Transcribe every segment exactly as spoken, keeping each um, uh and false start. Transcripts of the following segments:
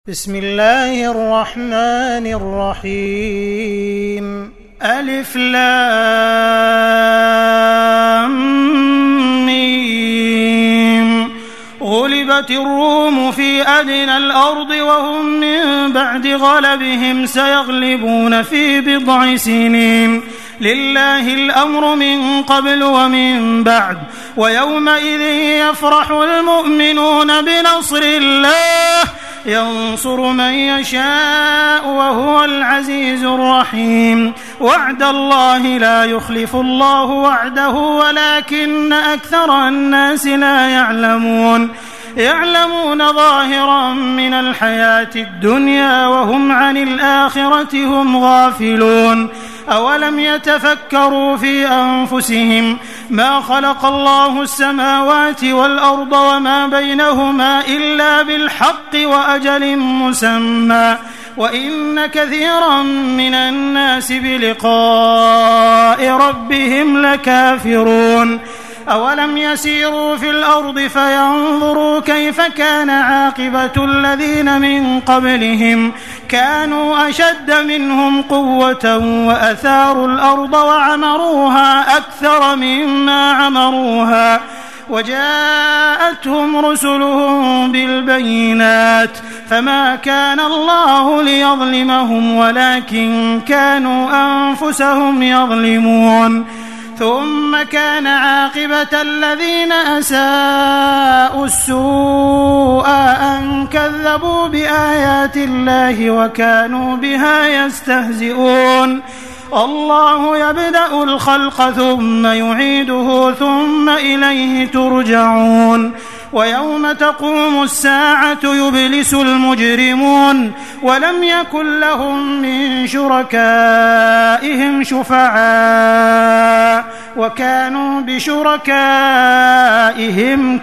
بسم الله الرحمن الرحيم ألف لام ميم غلبت الروم في أدنى الأرض وهم من بعد غلبهم سيغلبون في بضع سنين لله الأمر من قبل ومن بعد ويومئذ يفرح المؤمنون بنصر الله ينصر من يشاء وهو العزيز الرحيم وعد الله لا يخلف الله وعده ولكن أكثر الناس لا يعلمون يعلمون ظاهرا من الحياة الدنيا وهم عن الآخرة هم غافلون أولم يتفكروا في أنفسهم ما خلق الله السماوات والأرض وما بينهما إلا بالحق وأجل مسمى وإن كثيرا من الناس بلقاء ربهم لكافرون أولم يسيروا في الأرض فينظروا كيف كان عاقبة الذين من قبلهم كانوا أشد منهم قوة وأثاروا الأرض وعمروها أكثر مما عمروها وجاءتهم رسلهم بالبينات فما كان الله ليظلمهم ولكن كانوا أنفسهم يظلمون ثم كان عاقبة الذين أساءوا السوء أن كذبوا بآيات الله وكانوا بها يستهزئون الله يبدأ الخلق ثم يعيده ثم إليه ترجعون ويوم تقوم الساعة يبلس المجرمون ولم يكن لهم من شركائهم شفعاء وكانوا بشركائهم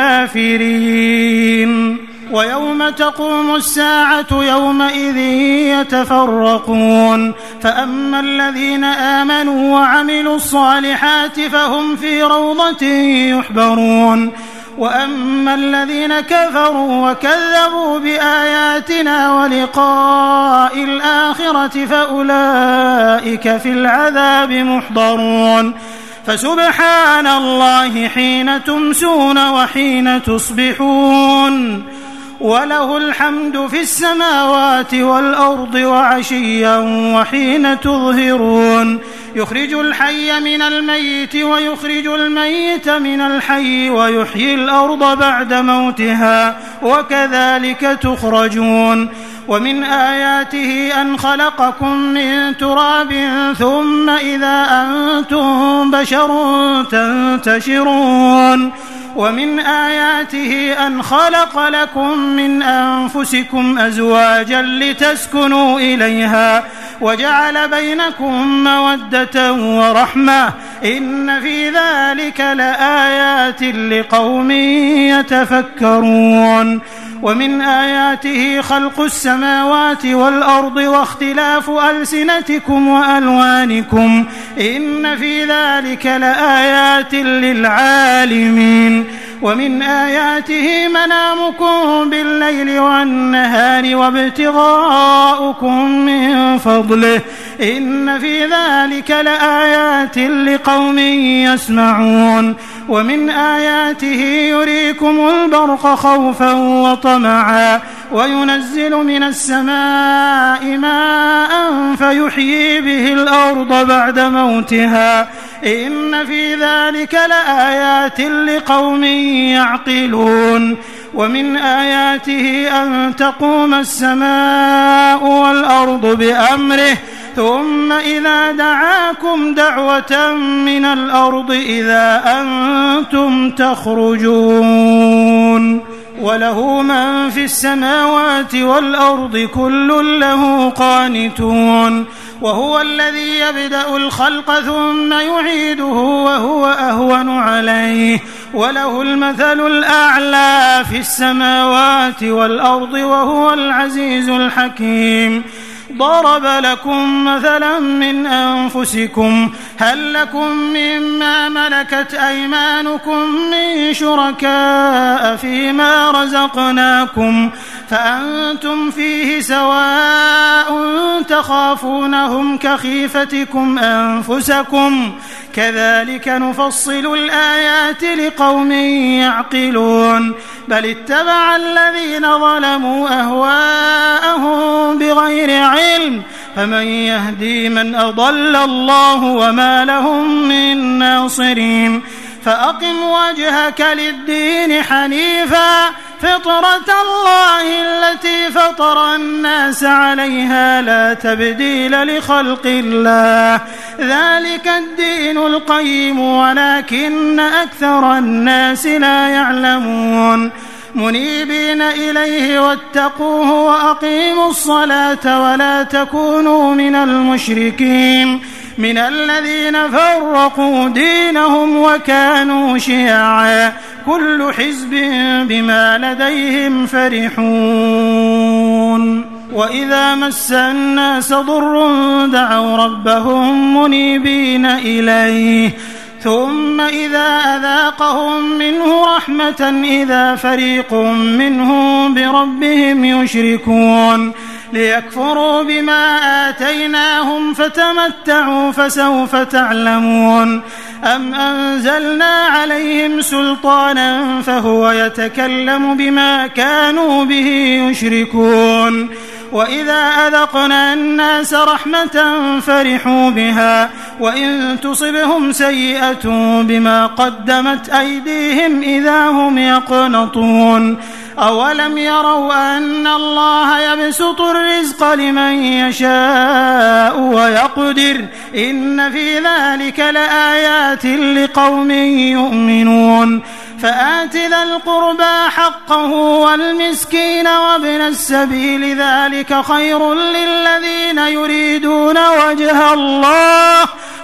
كافرين ويوم تقوم الساعة يومئذ يتفرقون فأما الذين آمنوا وعملوا الصالحات فهم في روضة يحبرون وأما الذين كفروا وكذبوا بآياتنا ولقاء الآخرة فأولئك في العذاب محضرون فسبحان الله حين تمسون وحين تصبحون وله الحمد في السماوات والأرض وعشيا وحين تظهرون يخرج الحي من الميت ويخرج الميت من الحي ويحيي الأرض بعد موتها وكذلك تخرجون ومن آياته أن خلقكم من تراب ثم إذا أنتم بشر تنتشرون ومن آياته أن خلق لكم من أنفسكم أزواجا لتسكنوا إليها وجعل بينكم مودة ورحمة إن في ذلك لآيات لقوم يتفكرون ومن آياته خلق السماوات والأرض واختلاف ألسنتكم وألوانكم إن في ذلك لآيات للعالمين ومن آياته منامكم بالليل والنهار وابتغاؤكم من فضله إن في ذلك لآيات لقوم يسمعون ومن آياته يريكم البرق خوفا وطمعا وينزل من السماء ماء فيحيي به الأرض بعد موتها إن في ذلك لآيات لقوم يعقلون ومن آياته أن تقوم السماء والأرض بأمره ثم إذا دعاكم دعوة من الأرض إذا أنتم تخرجون وله من في السماوات والأرض كل له قانتون وهو الذي يبدأ الخلق ثم يعيده وهو أهون عليه وله المثل الأعلى في السماوات والأرض وهو العزيز الحكيم ضرب لكم مثلا من أنفسكم هل لكم مما ملكت أيمانكم من شركاء فيما رزقناكم فأنتم فيه سواء تخافونهم كخيفتكم أنفسكم كذلك نفصل الآيات لقوم يعقلون بل اتبع الذين ظلموا أهواءهم بغير علم فمن يهدي من أضل الله وما لهم من ناصرين فأقم وجهك للدين حنيفا فطرة الله التي فطر الناس عليها لا تبديل لخلق الله ذلك الدين القيم ولكن أكثر الناس لا يعلمون منيبين إليه واتقوه وأقيموا الصلاة ولا تكونوا من المشركين من الذين فرقوا دينهم وكانوا شيعا كل حزب بما لديهم فرحون وإذا مس الناس ضر دعوا ربهم منيبين إليه ثم إذا أذاقهم منه رحمة إذا فريق منهم بربهم يشركون ليكفروا بما آتيناهم فتمتعوا فسوف تعلمون أم أنزلنا عليهم سلطانا فهو يتكلم بما كانوا به يشركون وإذا أذقنا الناس رحمة فرحوا بها وإن تصبهم سيئة بما قدمت أيديهم إذا هم يقنطون أولم يروا أن الله يبسط الرزق لمن يشاء ويقدر إن في ذلك لآيات لقوم يؤمنون فآت ذا القربى حقه والمسكين وابن السبيل ذلك خير للذين يريدون وجه الله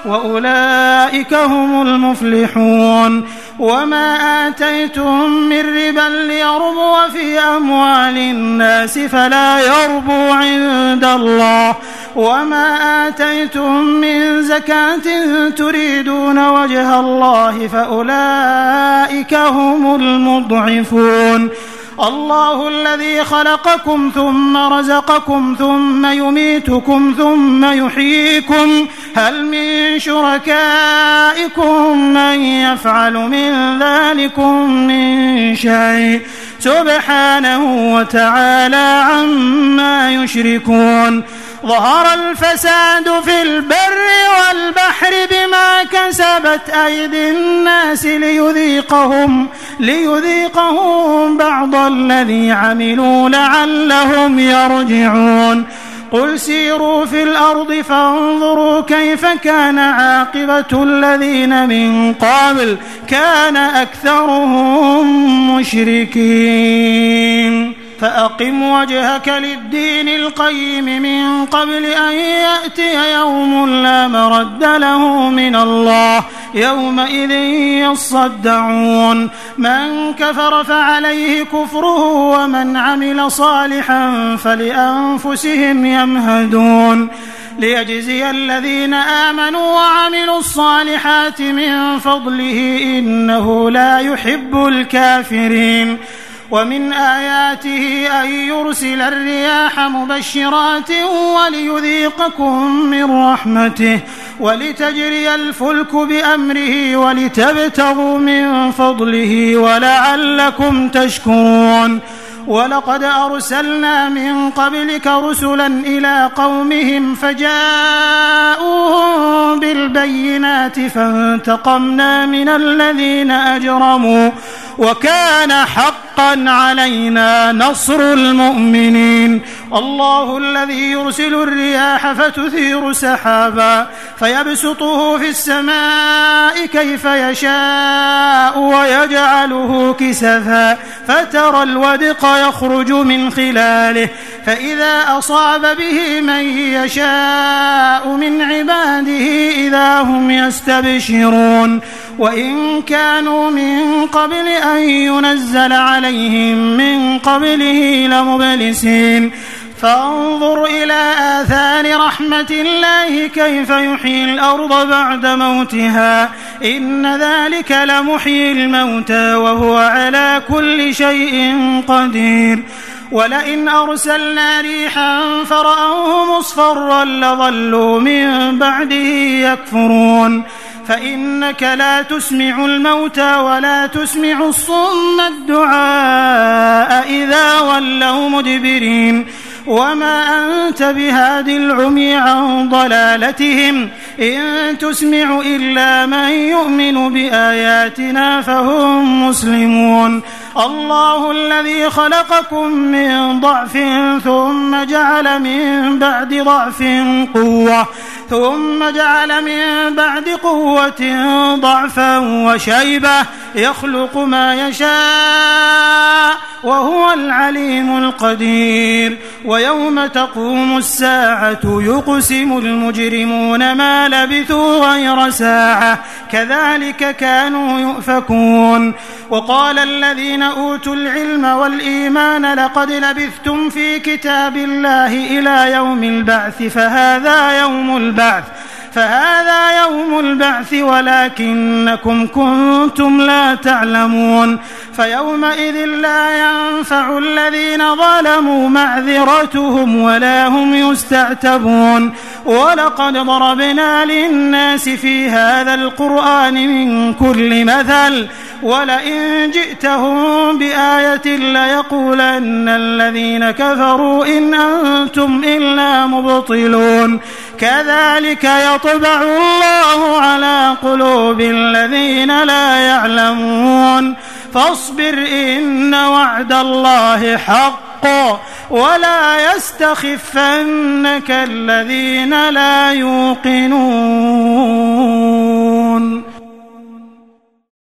وأولئك هم المفلحون وما آتيتم من ربا ليربو في أموال الناس فلا يربو عند الله وما آتيتم من زكاة تريدون وجه الله فأولئك هم المضعفون الله الذي خلقكم ثم رزقكم ثم يميتكم ثم يحييكم هل من شركائكم من يفعل من ذلكم من شيء سبحانه وتعالى عما يشركون ظهر الفساد في البر والبحر بما كسبت أيدي الناس ليذيقهم, ليذيقهم بعض الذي عملوا لعلهم يرجعون قل سيروا في الأرض فانظروا كيف كان عاقبة الذين من قبل كان أكثرهم مشركين فأقم وجهك للدين القيم من قبل أن يأتي يوم لا مرد له من الله يومئذ يصدعون من كفر فعليه كفره ومن عمل صالحا فلأنفسهم يمهدون ليجزي الذين آمنوا وعملوا الصالحات من فضله إنه لا يحب الكافرين ومن آياته أن يرسل الرياح مبشرات وليذيقكم من رحمته ولتجري الفلك بأمره ولتبتغوا من فضله ولعلكم تشكرون ولقد أرسلنا من قبلك رسلا إلى قومهم فجاءوهم بالبينات فانتقمنا من الذين أجرموا وكان حقا علينا نصر المؤمنين الله الذي يرسل الرياح فتثير سحابا فيبسطه في السماء كيف يشاء ويجعله كسفا فترى الودق يخرج من خلاله فإذا أصاب به من يشاء من عباده إذا هم يستبشرون وإن كانوا من قبل أن ينزل عليهم من قبله لمبلسين فانظر إلى آثار رحمة الله كيف يحيي الأرض بعد موتها إن ذلك لمحيي الموتى وهو على كل شيء قدير ولئن أرسلنا ريحا فرأوه مصفرا لظلوا من بعده يكفرون فإنك لا تسمع الموتى ولا تسمع الصم الدعاء إذا ولوا مدبرين وما أنت بهاد العمي عن ضلالتهم إن تسمع إلا من يؤمن بآياتنا فهم مسلمون الله الذي خلقكم من ضعف ثم جعل من بعد ضعف قوة ثم جعل من بعد قوة ضعفا وشيبة يخلق ما يشاء وهو العليم القدير ويوم تقوم الساعة يقسم المجرمون ما لبثوا غير ساعة كذلك كانوا يؤفكون وقال الذين أوتوا العلم والإيمان لقد لبثتم في كتاب الله إلى يوم البعث فهذا يوم البعث فهذا يوم البعث ولكنكم كنتم لا تعلمون فيومئذ لا ينفع الذين ظلموا معذرتهم ولا هم يستعتبون ولقد ضربنا للناس في هذا القرآن من كل مثل ولئن جئتهم بآية ليقولن الذين كفروا إن أنتم إلا مبطلون كذلك يطبع الله على قلوب الذين لا يعلمون فاصبر إن وعد الله حق ولا يستخفنك الذين لا يوقنون